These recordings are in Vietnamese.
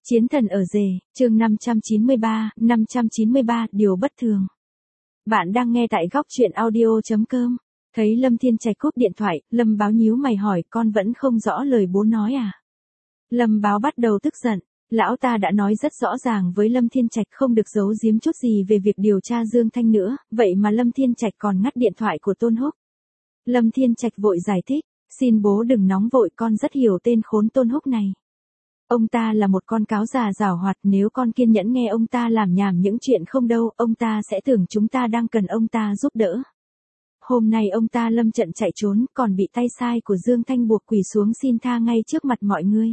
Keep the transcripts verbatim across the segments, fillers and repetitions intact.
Chiến thần ở rể, chương năm trăm chín mươi ba, năm trăm chín mươi ba, điều bất thường. Bạn đang nghe tại góc truyện audio chấm com. Thấy Lâm Thiên Trạch cúp điện thoại, Lâm Báo nhíu mày hỏi, con vẫn không rõ lời bố nói à? Lâm Báo bắt đầu tức giận, lão ta đã nói rất rõ ràng với Lâm Thiên Trạch không được giấu giếm chút gì về việc điều tra Dương Thanh nữa, vậy mà Lâm Thiên Trạch còn ngắt điện thoại của Tôn Húc. Lâm Thiên Trạch vội giải thích, xin bố đừng nóng vội, con rất hiểu tên khốn Tôn Húc này. Ông ta là một con cáo già giảo hoạt, nếu con kiên nhẫn nghe ông ta làm nhảm những chuyện không đâu, ông ta sẽ tưởng chúng ta đang cần ông ta giúp đỡ. Hôm nay ông ta lâm trận chạy trốn, còn bị tay sai của Dương Thanh buộc quỳ xuống xin tha ngay trước mặt mọi người.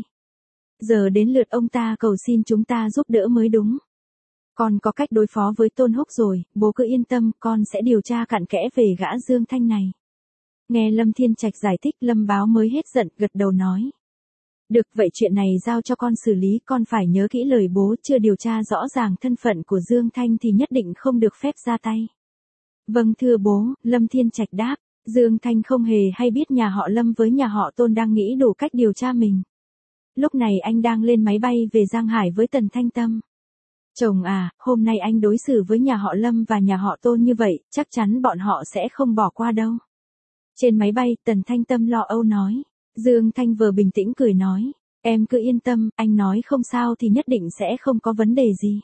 Giờ đến lượt ông ta cầu xin chúng ta giúp đỡ mới đúng. Con có cách đối phó với Tôn Húc rồi, bố cứ yên tâm, con sẽ điều tra cặn kẽ về gã Dương Thanh này. Nghe Lâm Thiên Trạch giải thích, Lâm Báo mới hết giận, gật đầu nói. Được, vậy chuyện này giao cho con xử lý, con phải nhớ kỹ lời bố, chưa điều tra rõ ràng thân phận của Dương Thanh thì nhất định không được phép ra tay. Vâng thưa bố, Lâm Thiên Trạch đáp, Dương Thanh không hề hay biết nhà họ Lâm với nhà họ Tôn đang nghĩ đủ cách điều tra mình. Lúc này anh đang lên máy bay về Giang Hải với Tần Thanh Tâm. Chồng à, hôm nay anh đối xử với nhà họ Lâm và nhà họ Tôn như vậy, chắc chắn bọn họ sẽ không bỏ qua đâu. Trên máy bay, Tần Thanh Tâm lo âu nói. Dương Thanh vừa bình tĩnh cười nói, em cứ yên tâm, anh nói không sao thì nhất định sẽ không có vấn đề gì.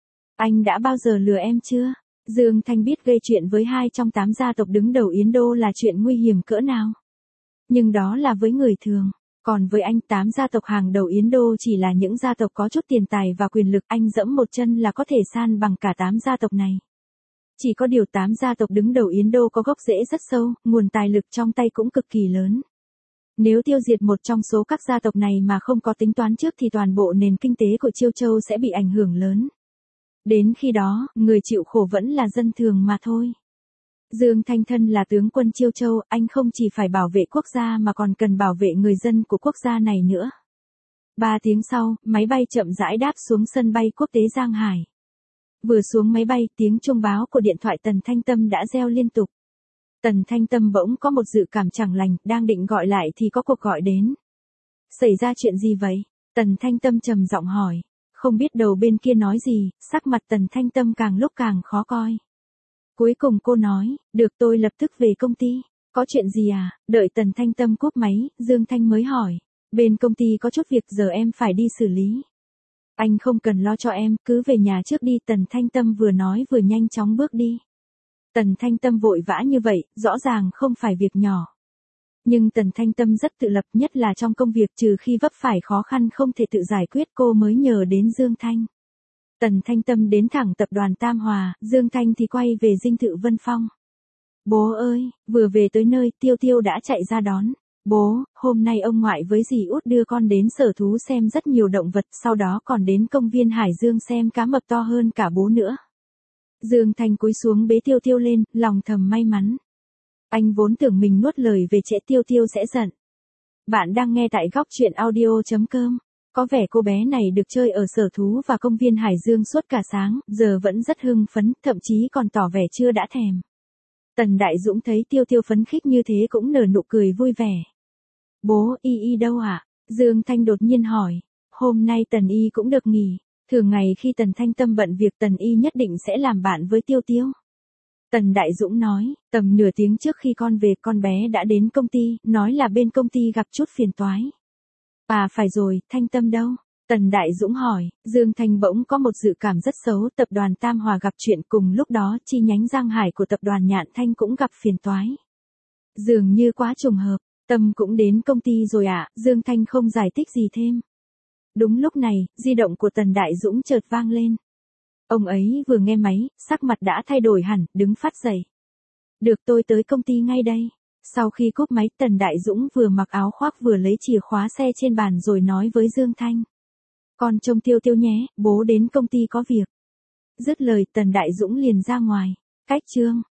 Anh đã bao giờ lừa em chưa? Dương Thanh biết gây chuyện với hai trong tám gia tộc đứng đầu Yến Đô là chuyện nguy hiểm cỡ nào. Nhưng đó là với người thường, còn với anh tám gia tộc hàng đầu Yến Đô chỉ là những gia tộc có chút tiền tài và quyền lực, anh dẫm một chân là có thể san bằng cả tám gia tộc này. Chỉ có điều tám gia tộc đứng đầu Yến Đô có gốc rễ rất sâu, nguồn tài lực trong tay cũng cực kỳ lớn. Nếu tiêu diệt một trong số các gia tộc này mà không có tính toán trước thì toàn bộ nền kinh tế của Chiêu Châu sẽ bị ảnh hưởng lớn. Đến khi đó, người chịu khổ vẫn là dân thường mà thôi. Dương Thanh thân là tướng quân Chiêu Châu, anh không chỉ phải bảo vệ quốc gia mà còn cần bảo vệ người dân của quốc gia này nữa. Ba tiếng sau, máy bay chậm rãi đáp xuống sân bay quốc tế Giang Hải. Vừa xuống máy bay, tiếng chuông báo của điện thoại Tần Thanh Tâm đã reo liên tục. Tần Thanh Tâm bỗng có một dự cảm chẳng lành, đang định gọi lại thì có cuộc gọi đến. Xảy ra chuyện gì vậy? Tần Thanh Tâm trầm giọng hỏi. Không biết đầu bên kia nói gì, sắc mặt Tần Thanh Tâm càng lúc càng khó coi. Cuối cùng cô nói, được tôi lập tức về công ty. Có chuyện gì à? Đợi Tần Thanh Tâm cúp máy, Dương Thanh mới hỏi. Bên công ty có chút việc giờ em phải đi xử lý. Anh không cần lo cho em, cứ về nhà trước đi. Tần Thanh Tâm vừa nói vừa nhanh chóng bước đi. Tần Thanh Tâm vội vã như vậy, rõ ràng không phải việc nhỏ. Nhưng Tần Thanh Tâm rất tự lập, nhất là trong công việc, trừ khi vấp phải khó khăn không thể tự giải quyết cô mới nhờ đến Dương Thanh. Tần Thanh Tâm đến thẳng tập đoàn Tam Hòa, Dương Thanh thì quay về dinh thự Vân Phong. Bố ơi, vừa về tới nơi, Tiêu Tiêu đã chạy ra đón. Bố, hôm nay ông ngoại với dì út đưa con đến sở thú xem rất nhiều động vật, sau đó còn đến công viên Hải Dương xem cá mập to hơn cả bố nữa. Dương Thanh cúi xuống bế Tiêu Tiêu lên, lòng thầm may mắn. Anh vốn tưởng mình nuốt lời về trễ Tiêu Tiêu sẽ giận. Bạn đang nghe tại góc truyện audio chấm com. Có vẻ cô bé này được chơi ở sở thú và công viên Hải Dương suốt cả sáng, giờ vẫn rất hưng phấn, thậm chí còn tỏ vẻ chưa đã thèm. Tần Đại Dũng thấy Tiêu Tiêu phấn khích như thế cũng nở nụ cười vui vẻ. Bố, Y Y đâu ạ? À? Dương Thanh đột nhiên hỏi. Hôm nay Tần Y cũng được nghỉ. Thường ngày khi Tần Thanh Tâm bận việc Tần Y nhất định sẽ làm bạn với Tiêu Tiêu. Tần Đại Dũng nói, tầm nửa tiếng trước khi con về, con bé đã đến công ty, nói là bên công ty gặp chút phiền toái. À phải rồi, Thanh Tâm đâu? Tần Đại Dũng hỏi. Dương Thanh bỗng có một dự cảm rất xấu, tập đoàn Tam Hòa gặp chuyện, cùng lúc đó chi nhánh Giang Hải của tập đoàn Nhạn Thanh cũng gặp phiền toái. Dường như quá trùng hợp, Tâm cũng đến công ty rồi ạ, à? Dương Thanh không giải thích gì thêm. Đúng lúc này, di động của Tần Đại Dũng chợt vang lên. Ông ấy vừa nghe máy, sắc mặt đã thay đổi hẳn, đứng phát dậy. Được, tôi tới công ty ngay đây. Sau khi cúp máy, Tần Đại Dũng vừa mặc áo khoác vừa lấy chìa khóa xe trên bàn rồi nói với Dương Thanh. Con trông Tiêu Tiêu nhé, bố đến công ty có việc. Dứt lời, Tần Đại Dũng liền ra ngoài. Cách chương.